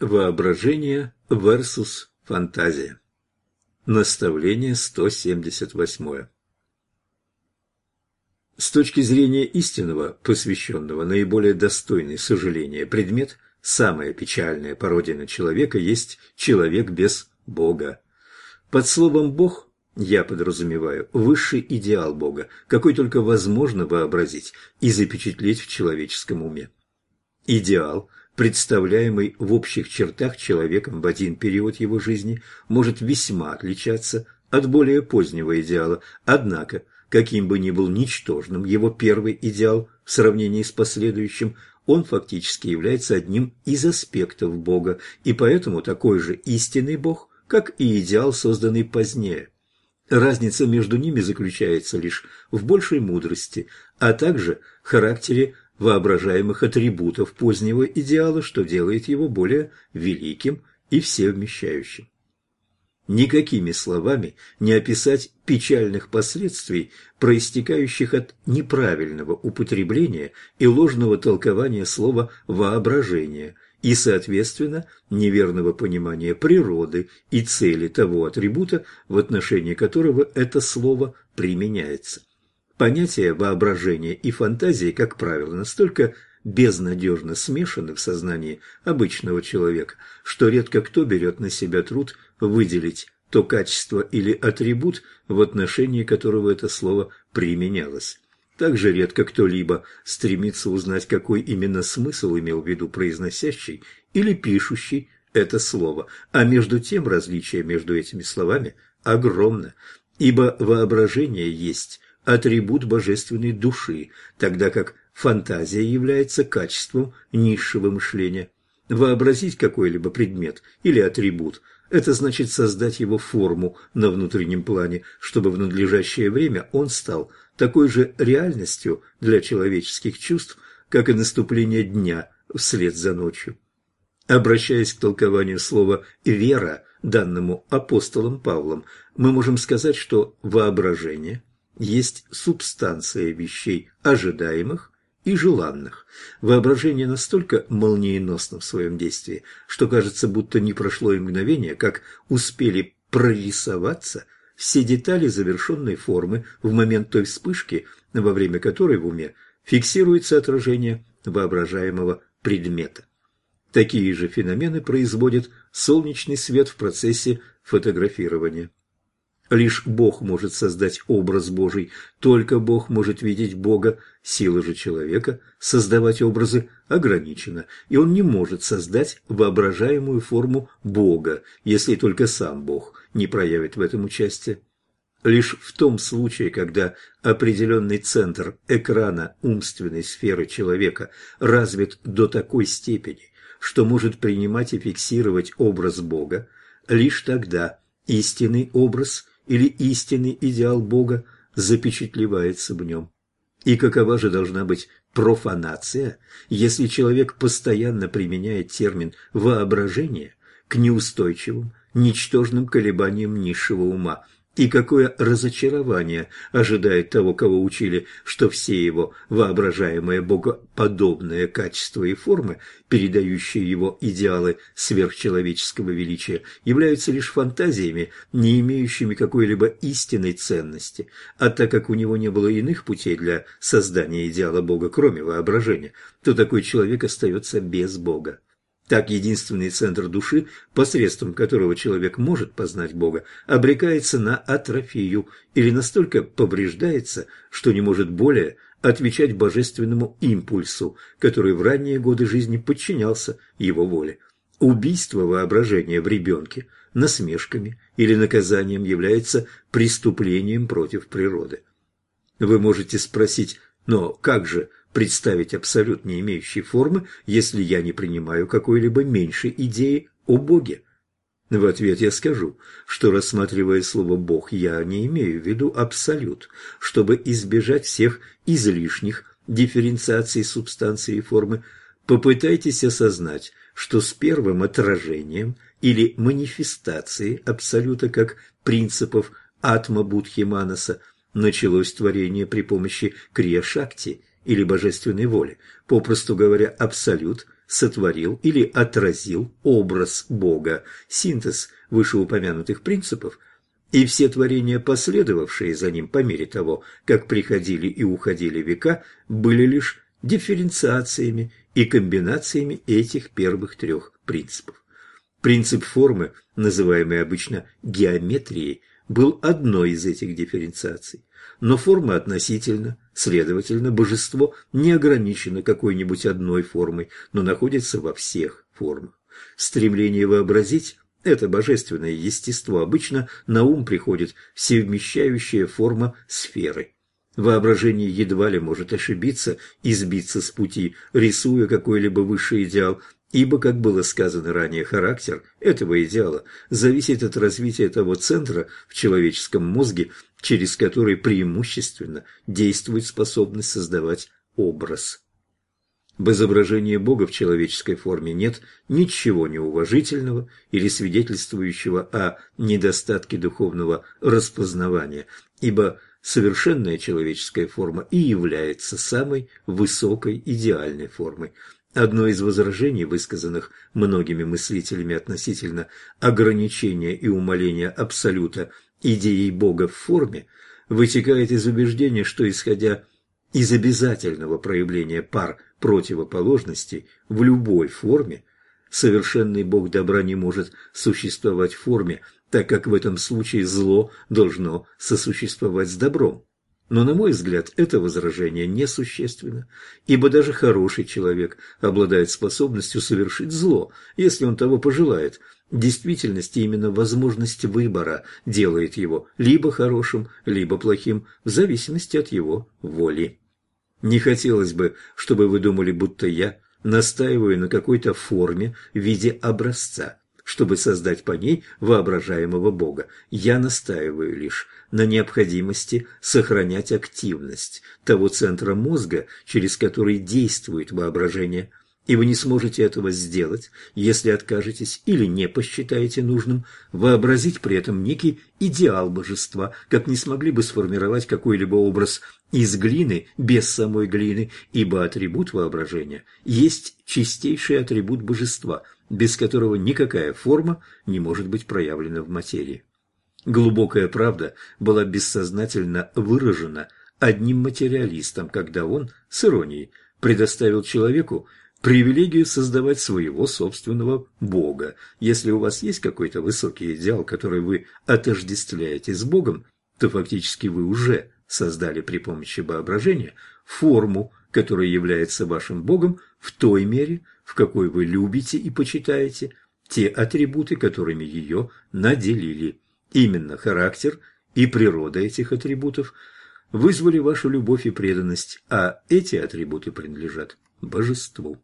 Воображение versus фантазия. Наставление 178. С точки зрения истинного, посвященного, наиболее достойный сожаления предмет, самая печальная пародия на человека есть человек без Бога. Под словом «Бог» я подразумеваю высший идеал Бога, какой только возможно вообразить и запечатлеть в человеческом уме. Идеал, представляемый в общих чертах человеком в один период его жизни, может весьма отличаться от более позднего идеала, однако, каким бы ни был ничтожным его первый идеал в сравнении с последующим, он фактически является одним из аспектов Бога, и поэтому такой же истинный Бог, как и идеал, созданный позднее. Разница между ними заключается лишь в большей мудрости, а также характере воображаемых атрибутов позднего идеала, что делает его более великим и всевмещающим. Никакими словами не описать печальных последствий, проистекающих от неправильного употребления и ложного толкования слова «воображение» и, соответственно, неверного понимания природы и цели того атрибута, в отношении которого это слово применяется. Понятия воображения и фантазии, как правило, настолько безнадежно смешаны в сознании обычного человека, что редко кто берет на себя труд выделить то качество или атрибут, в отношении которого это слово применялось. Также редко кто-либо стремится узнать, какой именно смысл имел в виду произносящий или пишущий это слово, а между тем различие между этими словами огромно, ибо воображение есть атрибут божественной души, тогда как фантазия является качеством низшего мышления. Вообразить какой-либо предмет или атрибут – это значит создать его форму на внутреннем плане, чтобы в надлежащее время он стал такой же реальностью для человеческих чувств, как и наступление дня вслед за ночью. Обращаясь к толкованию слова «вера», данному апостолом Павлом, мы можем сказать, что воображение есть субстанция вещей ожидаемых и желанных. Воображение настолько молниеносно в своем действии, что кажется, будто не прошло и мгновение, как успели прорисоваться все детали завершенной формы в момент той вспышки, во время которой в уме фиксируется отражение воображаемого предмета. Такие же феномены производит солнечный свет в процессе фотографирования. Лишь Бог может создать образ Божий, только Бог может видеть Бога, сила же человека создавать образы ограничена, и он не может создать воображаемую форму Бога, если только сам Бог не проявит в этом участие. Лишь в том случае, когда определенный центр экрана умственной сферы человека развит до такой степени, что может принимать и фиксировать образ Бога, лишь тогда истинный образ или истинный идеал Бога запечатлевается в нем. И какова же должна быть профанация, если человек постоянно применяет термин «воображение» к неустойчивым, ничтожным колебаниям низшего ума? И какое разочарование ожидает того, кого учили, что все его воображаемые богоподобные качества и формы, передающие его идеалы сверхчеловеческого величия, являются лишь фантазиями, не имеющими какой-либо истинной ценности, а так как у него не было иных путей для создания идеала Бога, кроме воображения, то такой человек остается без Бога. Так единственный центр души, посредством которого человек может познать Бога, обрекается на атрофию или настолько повреждается, что не может более отвечать божественному импульсу, который в ранние годы жизни подчинялся его воле. Убийство воображения в ребенке насмешками или наказанием является преступлением против природы. Вы можете спросить, но как же представить абсолют, не имеющий формы, если я не принимаю какой-либо меньшей идеи о Боге? В ответ я скажу, что, рассматривая слово «Бог», я не имею в виду абсолют, чтобы избежать всех излишних дифференциаций субстанции и формы. Попытайтесь осознать, что с первым отражением или манифестацией абсолюта как принципов атма-будхи-манаса началось творение при помощи крия-шакти или божественной воли. Попросту говоря, абсолют сотворил или отразил образ Бога, синтез вышеупомянутых принципов, и все творения, последовавшие за ним по мере того, как приходили и уходили века, были лишь дифференциациями и комбинациями этих первых трех принципов. Принцип формы, называемый обычно геометрией, был одной из этих дифференциаций. Но форма относительно, следовательно, божество не ограничено какой-нибудь одной формой, но находится во всех формах. Стремление вообразить это божественное естество обычно на ум приходит всевмещающая форма сферы. Воображение едва ли может ошибиться и сбиться с пути, рисуя какой-либо высший идеал, ибо, как было сказано ранее, характер этого идеала зависит от развития того центра в человеческом мозге, через который преимущественно действует способность создавать образ. В изображении Бога в человеческой форме нет ничего неуважительного или свидетельствующего о недостатке духовного распознавания, ибо совершенная человеческая форма и является самой высокой идеальной формой. Одно из возражений, высказанных многими мыслителями относительно ограничения и умаления абсолюта идеей Бога в форме, вытекает из убеждения, что, исходя из обязательного проявления пар противоположностей в любой форме, совершенный Бог добра не может существовать в форме, так как в этом случае зло должно сосуществовать с добром. Но, на мой взгляд, это возражение несущественно, ибо даже хороший человек обладает способностью совершить зло, если он того пожелает. В действительности именно возможность выбора делает его либо хорошим, либо плохим, в зависимости от его воли. Не хотелось бы, чтобы вы думали, будто я настаиваю на какой-то форме в виде образца, чтобы создать по ней воображаемого Бога. Я настаиваю лишь на необходимости сохранять активность того центра мозга, через который действует воображение, и вы не сможете этого сделать, если откажетесь или не посчитаете нужным вообразить при этом некий идеал божества, как не смогли бы сформировать какой-либо образ из глины без самой глины, ибо атрибут воображения есть чистейший атрибут божества, без которого никакая форма не может быть проявлена в материи. Глубокая правда была бессознательно выражена одним материалистом, когда он, с иронией, предоставил человеку привилегию создавать своего собственного Бога. Если у вас есть какой-то высокий идеал, который вы отождествляете с Богом, то фактически вы уже создали при помощи воображения форму, которая является вашим Богом в той мере, в какой вы любите и почитаете те атрибуты, которыми ее наделили. Именно характер и природа этих атрибутов вызвали вашу любовь и преданность, а эти атрибуты принадлежат божеству.